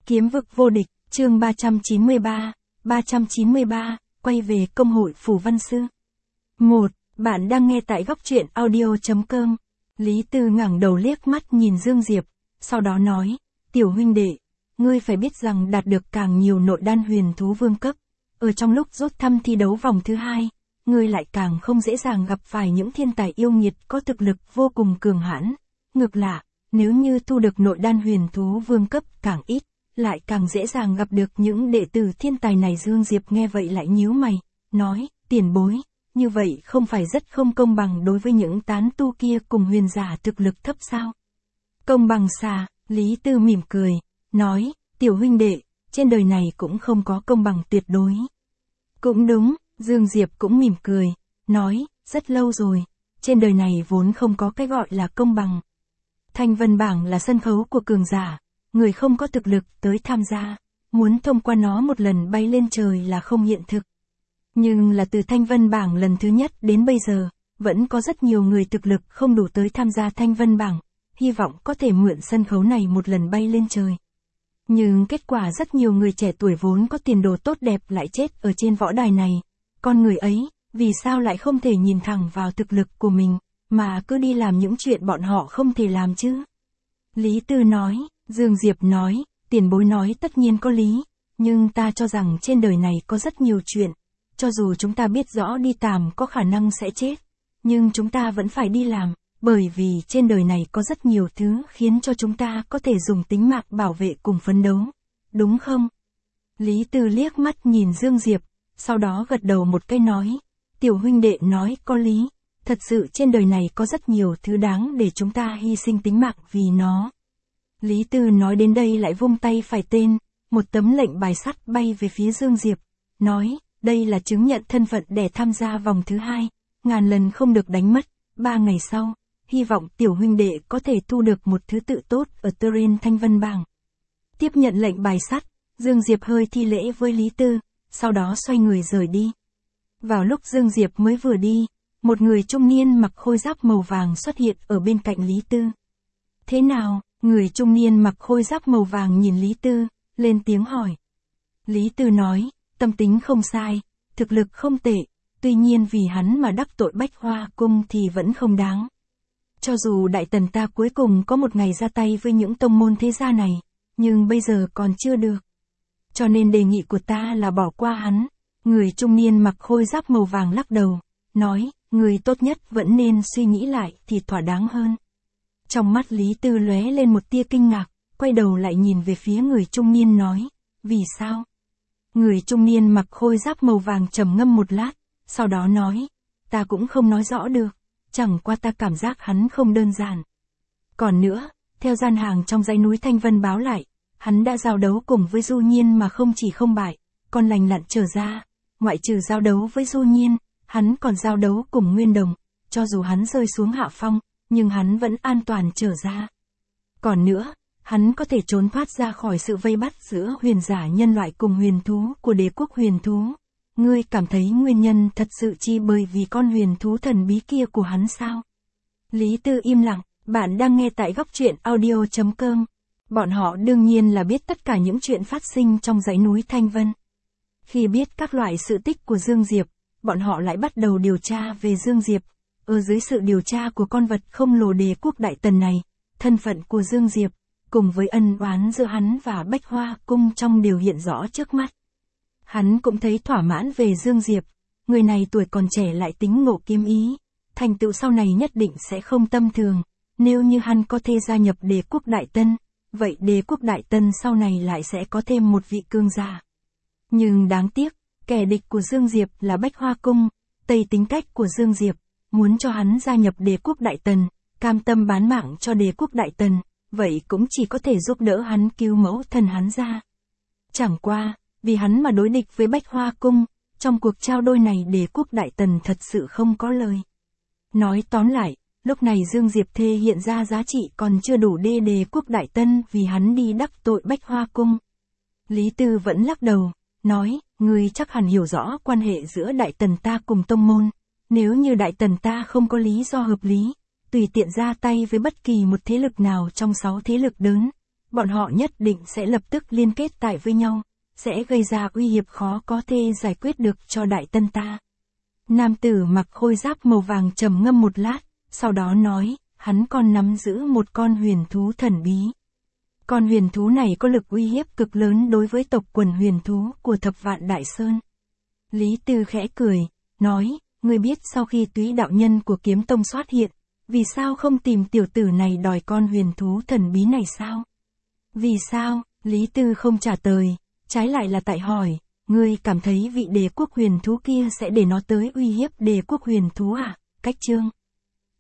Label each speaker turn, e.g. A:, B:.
A: Kiếm vực vô địch, chương 393, quay về công hội Phủ Văn Sư. 1. Bạn đang nghe tại góc truyện audio.com. Lý Tư ngẩng đầu liếc mắt nhìn Dương Diệp, sau đó nói, tiểu huynh đệ, ngươi phải biết rằng đạt được càng nhiều nội đan huyền thú vương cấp, ở trong lúc rút thăm thi đấu vòng thứ 2, ngươi lại càng không dễ dàng gặp phải những thiên tài yêu nghiệt có thực lực vô cùng cường hãn. Ngược lại, nếu như thu được nội đan huyền thú vương cấp càng ít, lại càng dễ dàng gặp được những đệ tử thiên tài này. Dương Diệp nghe vậy lại nhíu mày, nói, tiền bối, như vậy không phải rất không công bằng đối với những tán tu kia cùng huyền giả thực lực thấp sao? Công bằng xà, Lý Tư mỉm cười, nói, tiểu huynh đệ, trên đời này cũng không có công bằng tuyệt đối. Cũng đúng, Dương Diệp cũng mỉm cười, nói, rất lâu rồi, trên đời này vốn không có cái gọi là công bằng. Thanh Vân Bảng là sân khấu của cường giả, người không có thực lực tới tham gia, muốn thông qua nó một lần bay lên trời là không hiện thực. Nhưng là từ Thanh Vân Bảng lần thứ nhất đến bây giờ, vẫn có rất nhiều người thực lực không đủ tới tham gia Thanh Vân Bảng, hy vọng có thể mượn sân khấu này một lần bay lên trời. Nhưng kết quả rất nhiều người trẻ tuổi vốn có tiền đồ tốt đẹp lại chết ở trên võ đài này. Con người ấy, vì sao lại không thể nhìn thẳng vào thực lực của mình, mà cứ đi làm những chuyện bọn họ không thể làm chứ? Lý Tư nói, Dương Diệp nói, tiền bối nói tất nhiên có lý, nhưng ta cho rằng trên đời này có rất nhiều chuyện, cho dù chúng ta biết rõ đi tàm có khả năng sẽ chết, nhưng chúng ta vẫn phải đi làm, bởi vì trên đời này có rất nhiều thứ khiến cho chúng ta có thể dùng tính mạng bảo vệ cùng phấn đấu, đúng không? Lý Tư liếc mắt nhìn Dương Diệp, sau đó gật đầu một cái nói, tiểu huynh đệ nói có lý, thật sự trên đời này có rất nhiều thứ đáng để chúng ta hy sinh tính mạng vì nó. Lý Tư nói đến đây lại vung tay phải tên, một tấm lệnh bài sắt bay về phía Dương Diệp, nói, đây là chứng nhận thân phận để tham gia vòng thứ 2, ngàn lần không được đánh mất, 3 ngày sau, hy vọng tiểu huynh đệ có thể thu được một thứ tự tốt ở Turin Thanh Vân Bảng. Tiếp nhận lệnh bài sắt, Dương Diệp hơi thi lễ với Lý Tư, sau đó xoay người rời đi. Vào lúc Dương Diệp mới vừa đi, một người trung niên mặc khôi giáp màu vàng xuất hiện ở bên cạnh Lý Tư. Thế nào? Người trung niên mặc khôi giáp màu vàng nhìn Lý Tư, lên tiếng hỏi. Lý Tư nói, tâm tính không sai, thực lực không tệ, tuy nhiên vì hắn mà đắc tội Bách Hoa Cung thì vẫn không đáng. Cho dù Đại Tần ta cuối cùng có một ngày ra tay với những tông môn thế gia này, nhưng bây giờ còn chưa được. Cho nên đề nghị của ta là bỏ qua hắn. Người trung niên mặc khôi giáp màu vàng lắc đầu, nói, người tốt nhất vẫn nên suy nghĩ lại thì thỏa đáng hơn. Trong mắt Lý Tư lóe lên một tia kinh ngạc, quay đầu lại nhìn về phía người trung niên nói, vì sao? Người trung niên mặc khôi giáp màu vàng trầm ngâm một lát, sau đó nói, ta cũng không nói rõ được, chẳng qua ta cảm giác hắn không đơn giản. Còn nữa, theo gian hàng trong dãy núi Thanh Vân báo lại, hắn đã giao đấu cùng với Du Nhiên mà không chỉ không bại, còn lành lặn trở ra, ngoại trừ giao đấu với Du Nhiên, hắn còn giao đấu cùng Nguyên Đồng, cho dù hắn rơi xuống hạ phong, nhưng hắn vẫn an toàn trở ra. Còn nữa, hắn có thể trốn thoát ra khỏi sự vây bắt giữa huyền giả nhân loại cùng huyền thú của đế quốc huyền thú. Ngươi cảm thấy nguyên nhân thật sự chỉ bởi vì con huyền thú thần bí kia của hắn sao? Lý Tư im lặng, bạn đang nghe tại góc truyện audio.com. Bọn họ đương nhiên là biết tất cả những chuyện phát sinh trong dãy núi Thanh Vân. Khi biết các loại sự tích của Dương Diệp, bọn họ lại bắt đầu điều tra về Dương Diệp. Ở dưới sự điều tra của con vật không lồ đế quốc Đại Tần này, thân phận của Dương Diệp, cùng với ân oán giữa hắn và Bách Hoa Cung trong đều hiện rõ trước mắt. Hắn cũng thấy thỏa mãn về Dương Diệp, người này tuổi còn trẻ lại tính ngộ kiếm ý, thành tựu sau này nhất định sẽ không tầm thường, nếu như hắn có thể gia nhập đế quốc Đại Tân, vậy đế quốc Đại Tân sau này lại sẽ có thêm một vị cường giả. Nhưng đáng tiếc, kẻ địch của Dương Diệp là Bách Hoa Cung, tây tính cách của Dương Diệp, muốn cho hắn gia nhập đế quốc Đại Tần, cam tâm bán mạng cho đế quốc Đại Tần, vậy cũng chỉ có thể giúp đỡ hắn cứu mẫu thân hắn ra. Chẳng qua, vì hắn mà đối địch với Bách Hoa Cung, trong cuộc trao đổi này đế quốc Đại Tần thật sự không có lời. Nói tóm lại, lúc này Dương Diệp thể hiện ra giá trị còn chưa đủ để đế quốc Đại Tân vì hắn đi đắc tội Bách Hoa Cung. Lý Tư vẫn lắc đầu, nói, ngươi chắc hẳn hiểu rõ quan hệ giữa Đại Tần ta cùng tông môn. Nếu như Đại Tần ta không có lý do hợp lý, tùy tiện ra tay với bất kỳ một thế lực nào trong 6 thế lực lớn, bọn họ nhất định sẽ lập tức liên kết tại với nhau, sẽ gây ra uy hiếp khó có thể giải quyết được cho Đại Tân ta. Nam tử mặc khôi giáp màu vàng trầm ngâm một lát, sau đó nói, hắn còn nắm giữ một con huyền thú thần bí. Con huyền thú này có lực uy hiếp cực lớn đối với tộc quần huyền thú của Thập Vạn Đại Sơn. Lý Tư khẽ cười, nói, ngươi biết sau khi Túy đạo nhân của Kiếm Tông xuất hiện, vì sao không tìm tiểu tử này đòi con huyền thú thần bí này sao? Vì sao? Lý Tư không trả lời, trái lại là tại hỏi, ngươi cảm thấy vị đế quốc huyền thú kia sẽ để nó tới uy hiếp đế quốc huyền thú à? Cách chương